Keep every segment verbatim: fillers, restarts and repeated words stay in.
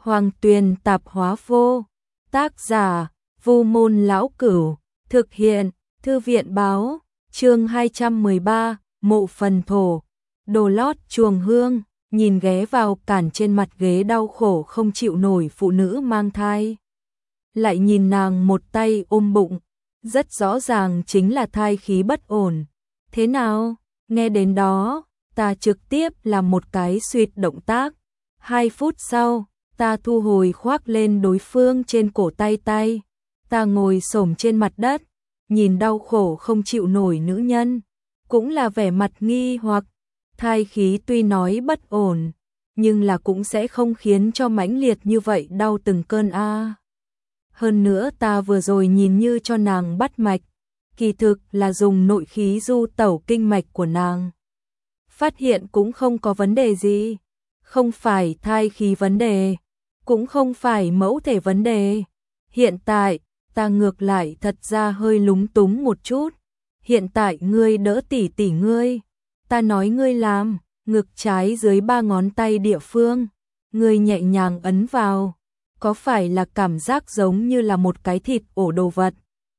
Hoàng Tuyền Tạp Hóa Vô. Tác giả: Vu Môn Lão Cửu. Thực hiện: Thư viện Báo. Chương hai trăm mười ba, Mộ Phần Thổ. Đồ lót chuồng hương, nhìn ghé vào cản trên mặt ghế đau khổ không chịu nổi phụ nữ mang thai. Lại nhìn nàng một tay ôm bụng, rất rõ ràng chính là thai khí bất ổn. Thế nào? Nghe đến đó, ta trực tiếp làm một cái xuyệt động tác. Hai phút sau, ta thu hồi khoác lên đối phương trên cổ tay tay. Ta ngồi xổm trên mặt đất, nhìn đau khổ không chịu nổi nữ nhân, cũng là vẻ mặt nghi hoặc. Thai khí tuy nói bất ổn, nhưng là cũng sẽ không khiến cho mãnh liệt như vậy đau từng cơn a. Hơn nữa ta vừa rồi nhìn như cho nàng bắt mạch, kỳ thực là dùng nội khí du tẩu kinh mạch của nàng. Phát hiện cũng không có vấn đề gì, không phải thai khí vấn đề, cũng không phải mẫu thể vấn đề. Hiện tại, ta ngược lại thật ra hơi lúng túng một chút. Hiện tại ngươi đỡ tỉ tỉ ngươi, ta nói ngươi làm, ngực trái dưới ba ngón tay địa phương, ngươi nhẹ nhàng ấn vào, có phải là cảm giác giống như là một cái thịt ổ đồ vật.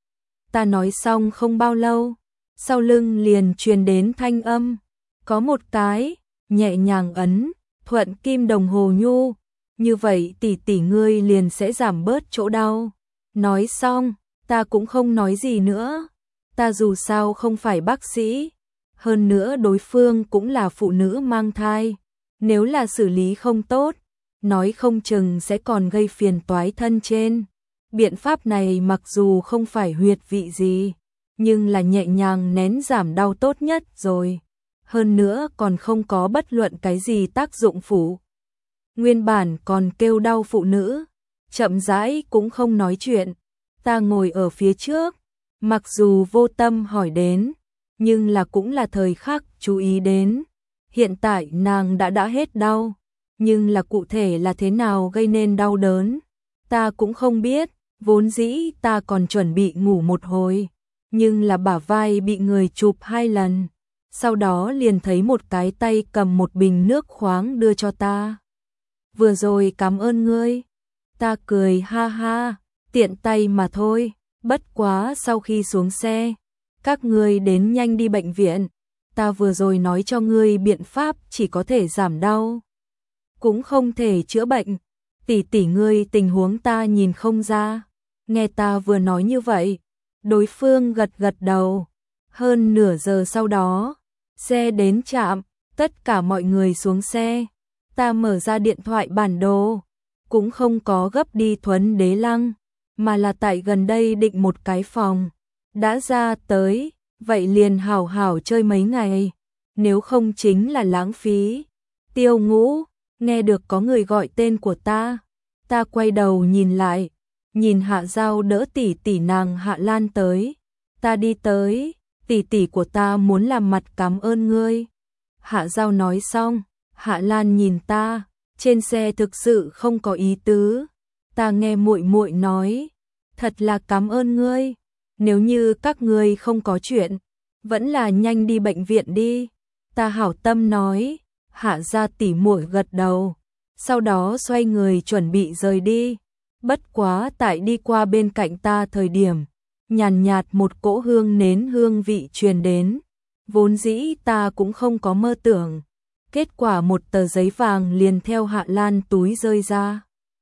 Ta nói xong không bao lâu, sau lưng liền truyền đến thanh âm, có một cái, nhẹ nhàng ấn, thuận kim đồng hồ nhu, như vậy tỉ tỉ ngươi liền sẽ giảm bớt chỗ đau. Nói xong, ta cũng không nói gì nữa, ta dù sao không phải bác sĩ, hơn nữa đối phương cũng là phụ nữ mang thai, nếu là xử lý không tốt, nói không chừng sẽ còn gây phiền toái thân trên. Biện pháp này mặc dù không phải huyệt vị gì, nhưng là nhẹ nhàng nén giảm đau tốt nhất rồi. Hơn nữa còn không có bất luận cái gì tác dụng phụ. Nguyên bản còn kêu đau phụ nữ, chậm rãi cũng không nói chuyện. Ta ngồi ở phía trước, mặc dù vô tâm hỏi đến, nhưng là cũng là thời khắc chú ý đến. Hiện tại nàng đã đã hết đau, nhưng là cụ thể là thế nào gây nên đau đớn, ta cũng không biết. Vốn dĩ ta còn chuẩn bị ngủ một hồi, nhưng là bả vai bị người chụp hai lần, sau đó liền thấy một cái tay cầm một bình nước khoáng đưa cho ta. Vừa rồi cảm ơn ngươi. Ta cười ha ha, tiện tay mà thôi, bất quá sau khi xuống xe, các ngươi đến nhanh đi bệnh viện, ta vừa rồi nói cho ngươi biện pháp chỉ có thể giảm đau, cũng không thể chữa bệnh. Tỷ tỷ ngươi tình huống ta nhìn không ra. Nghe ta vừa nói như vậy, đối phương gật gật đầu. Hơn nửa giờ sau đó, xe đến trạm, tất cả mọi người xuống xe. Ta mở ra điện thoại bản đồ, cũng không có gấp đi Thuấn Đế Lăng, mà là tại gần đây định một cái phòng. Đã ra tới, vậy liền hảo hảo chơi mấy ngày, nếu không chính là lãng phí. Tiêu Ngũ, nghe được có người gọi tên của ta, ta quay đầu nhìn lại, nhìn Hạ Giao đỡ tỷ tỷ nàng Hạ Lan tới. Ta đi tới, tỷ tỷ của ta muốn làm mặt cảm ơn ngươi. Hạ Giao nói xong, Hạ Lan nhìn ta, trên xe thực sự không có ý tứ. Ta nghe muội muội nói, thật là cảm ơn ngươi, nếu như các ngươi không có chuyện, vẫn là nhanh đi bệnh viện đi. Ta hảo tâm nói. Hạ gia tỷ muội gật đầu, sau đó xoay người chuẩn bị rời đi. Bất quá tại đi qua bên cạnh ta thời điểm, nhàn nhạt một cỗ hương nến hương vị truyền đến. Vốn dĩ ta cũng không có mơ tưởng, kết quả một tờ giấy vàng liền theo Hạ Lan túi rơi ra.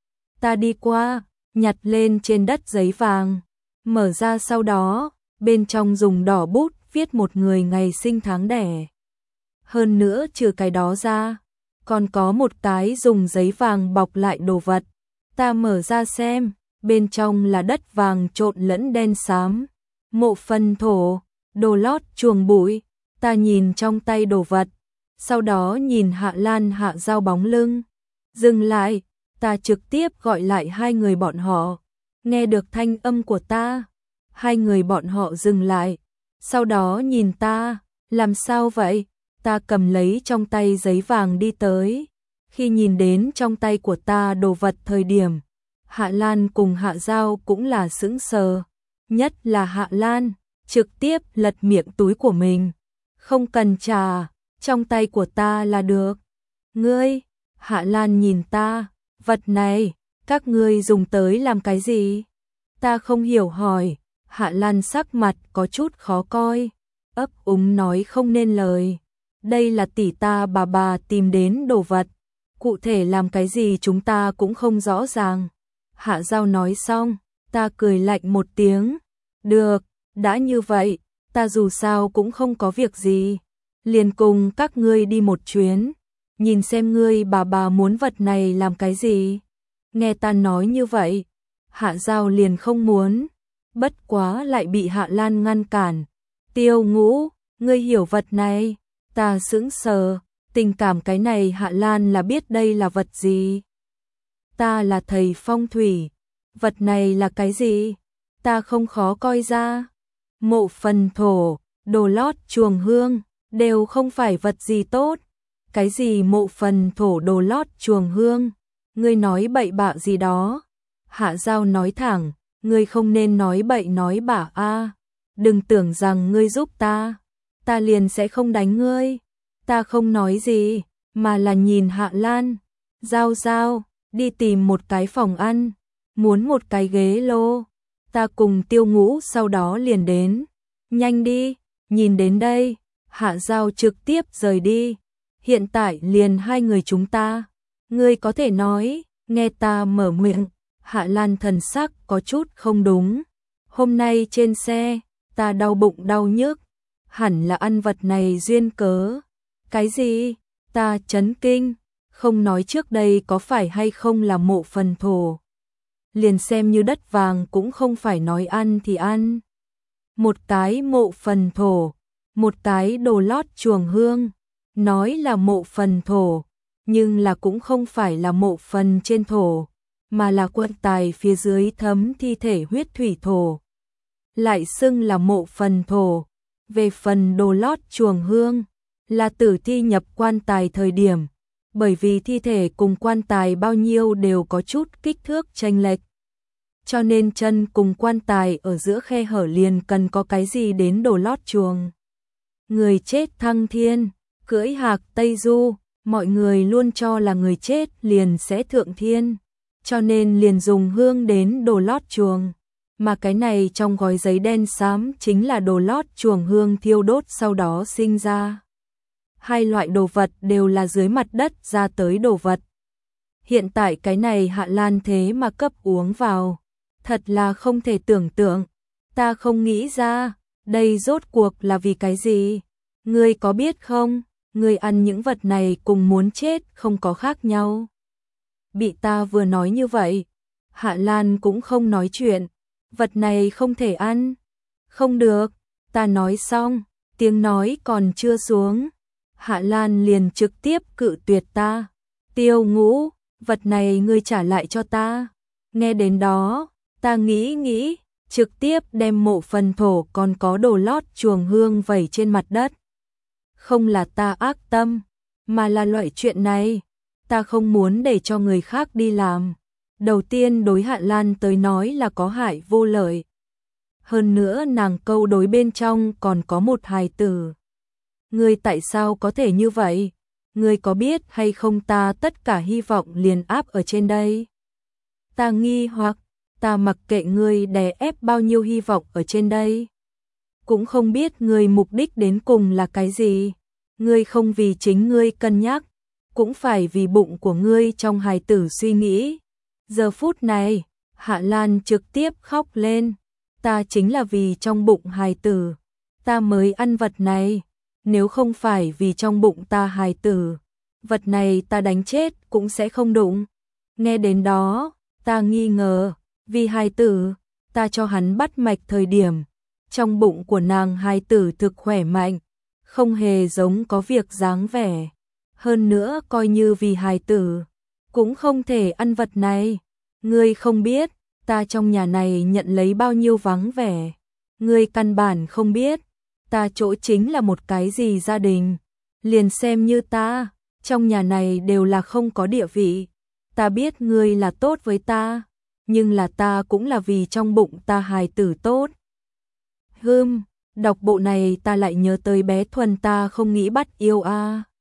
Ta đi qua, nhặt lên trên đất giấy vàng, mở ra sau đó, bên trong dùng đỏ bút viết một người ngày sinh tháng đẻ. Hơn nữa trừ cái đó ra, còn có một cái dùng giấy vàng bọc lại đồ vật. Ta mở ra xem, bên trong là đất vàng trộn lẫn đen xám. Mộ phần thổ, đồ lót chuồng bụi. Ta nhìn trong tay đồ vật, sau đó nhìn Hạ Lan Hạ Giao bóng lưng. Dừng lại, ta trực tiếp gọi lại hai người bọn họ. Nghe được thanh âm của ta, hai người bọn họ dừng lại, sau đó nhìn ta, làm sao vậy? Ta cầm lấy trong tay giấy vàng đi tới. Khi nhìn đến trong tay của ta đồ vật thời điểm, Hạ Lan cùng Hạ Giao cũng là sững sờ. Nhất là Hạ Lan, trực tiếp lật miệng túi của mình. Không cần trả, trong tay của ta là được. Ngươi, Hạ Lan nhìn ta, Vật này, các ngươi dùng tới làm cái gì? Ta không hiểu hỏi, Hạ Lan sắc mặt có chút khó coi, ấp úng nói không nên lời. Đây là tỷ ta bà bà tìm đến đồ vật, cụ thể làm cái gì chúng ta cũng không rõ ràng. Hạ Giao nói xong, ta cười lạnh một tiếng, được, đã như vậy, ta dù sao cũng không có việc gì, liền cùng các ngươi đi một chuyến, nhìn xem ngươi bà bà muốn vật này làm cái gì. Nghe ta nói như vậy, Hạ Giao liền không muốn, bất quá lại bị Hạ Lan ngăn cản. Tiêu Ngũ, ngươi hiểu vật này? Ta sững sờ, tình cảm cái này Hạ Lan là biết đây là vật gì. Ta là thầy phong thủy, vật này là cái gì? Ta không khó coi ra. Mộ phần thổ, đồ lót chuồng hương, đều không phải vật gì tốt. Cái gì mộ phần thổ đồ lót chuồng hương? Ngươi nói bậy bạ gì đó? Hạ Giao nói thẳng, ngươi không nên nói bậy nói bạ a. Đừng tưởng rằng ngươi giúp ta, ta liền sẽ không đánh ngươi. Ta không nói gì, mà là nhìn Hạ Lan. Giao Giao, đi tìm một cái phòng ăn, muốn một cái ghế lô. Ta cùng Tiêu Ngũ sau đó liền đến. Nhanh đi, nhìn đến đây. Hạ Giao trực tiếp rời đi. Hiện tại liền hai người chúng ta. Ngươi có thể nói, nghe ta mở miệng. Hạ Lan thần sắc có chút không đúng. Hôm nay trên xe, ta đau bụng đau nhức, hẳn là ăn vật này duyên cớ. Cái gì? Ta chấn kinh, không nói trước đây có phải hay không là mộ phần thổ. Liền xem như đất vàng cũng không phải nói ăn thì ăn. Một cái mộ phần thổ, một cái đồ lót chuồng hương, nói là mộ phần thổ, nhưng là cũng không phải là mộ phần trên thổ, mà là quan tài phía dưới thấm thi thể huyết thủy thổ. Lại xưng là mộ phần thổ. Về phần đồ lót chuồng hương, là tử thi nhập quan tài thời điểm, bởi vì thi thể cùng quan tài bao nhiêu đều có chút kích thước chênh lệch. Cho nên chân cùng quan tài ở giữa khe hở liền cần có cái gì đến đồ lót chuồng. Người chết thăng thiên, cưỡi hạc Tây Du, mọi người luôn cho là người chết liền sẽ thượng thiên, cho nên liền dùng hương đến đồ lót chuồng. Mà cái này trong gói giấy đen xám chính là đồ lót chuồng hương thiêu đốt sau đó sinh ra. Hai loại đồ vật đều là dưới mặt đất ra tới đồ vật. Hiện tại cái này Hạ Lan thế mà cấp uống vào. Thật là không thể tưởng tượng. Ta không nghĩ ra, đây rốt cuộc là vì cái gì? Ngươi có biết không? Ngươi ăn những vật này cùng muốn chết không có khác nhau. Bị ta vừa nói như vậy, Hạ Lan cũng không nói chuyện. Vật này không thể ăn. Không được, ta nói xong, tiếng nói còn chưa xuống. Hạ Lan liền trực tiếp cự tuyệt ta. Tiêu Ngũ, vật này ngươi trả lại cho ta. Nghe đến đó, ta nghĩ nghĩ, trực tiếp đem mộ phần thổ còn có đồ lót chuồng hương vẩy trên mặt đất. Không là ta ác tâm, mà là loại chuyện này, ta không muốn để cho người khác đi làm. Đầu tiên đối Hạ Lan tới nói là có hại vô lợi. Hơn nữa nàng câu đối bên trong còn có một hài tử. Ngươi tại sao có thể như vậy? Ngươi có biết hay không ta tất cả hy vọng liền áp ở trên đây? Ta nghi hoặc, ta mặc kệ ngươi đè ép bao nhiêu hy vọng ở trên đây. Cũng không biết ngươi mục đích đến cùng là cái gì. Ngươi không vì chính ngươi cân nhắc, cũng phải vì bụng của ngươi trong hài tử suy nghĩ. Giờ phút này, Hạ Lan trực tiếp khóc lên. Ta chính là vì trong bụng hài tử, ta mới ăn vật này. Nếu không phải vì trong bụng ta hài tử, vật này ta đánh chết cũng sẽ không đụng. Nghe đến đó, ta nghi ngờ, vì hài tử, ta cho hắn bắt mạch thời điểm. Trong bụng của nàng hài tử thực khỏe mạnh, không hề giống có việc dáng vẻ. Hơn nữa coi như vì hài tử, cũng không thể ăn vật này. Ngươi không biết, ta trong nhà này nhận lấy bao nhiêu vắng vẻ. Ngươi căn bản không biết, ta chỗ chính là một cái gì gia đình. Liền xem như ta, trong nhà này đều là không có địa vị. Ta biết ngươi là tốt với ta, nhưng là ta cũng là vì trong bụng ta hài tử tốt. Hừm, đọc bộ này ta lại nhớ tới bé Thuần ta không nghĩ bắt yêu a. À.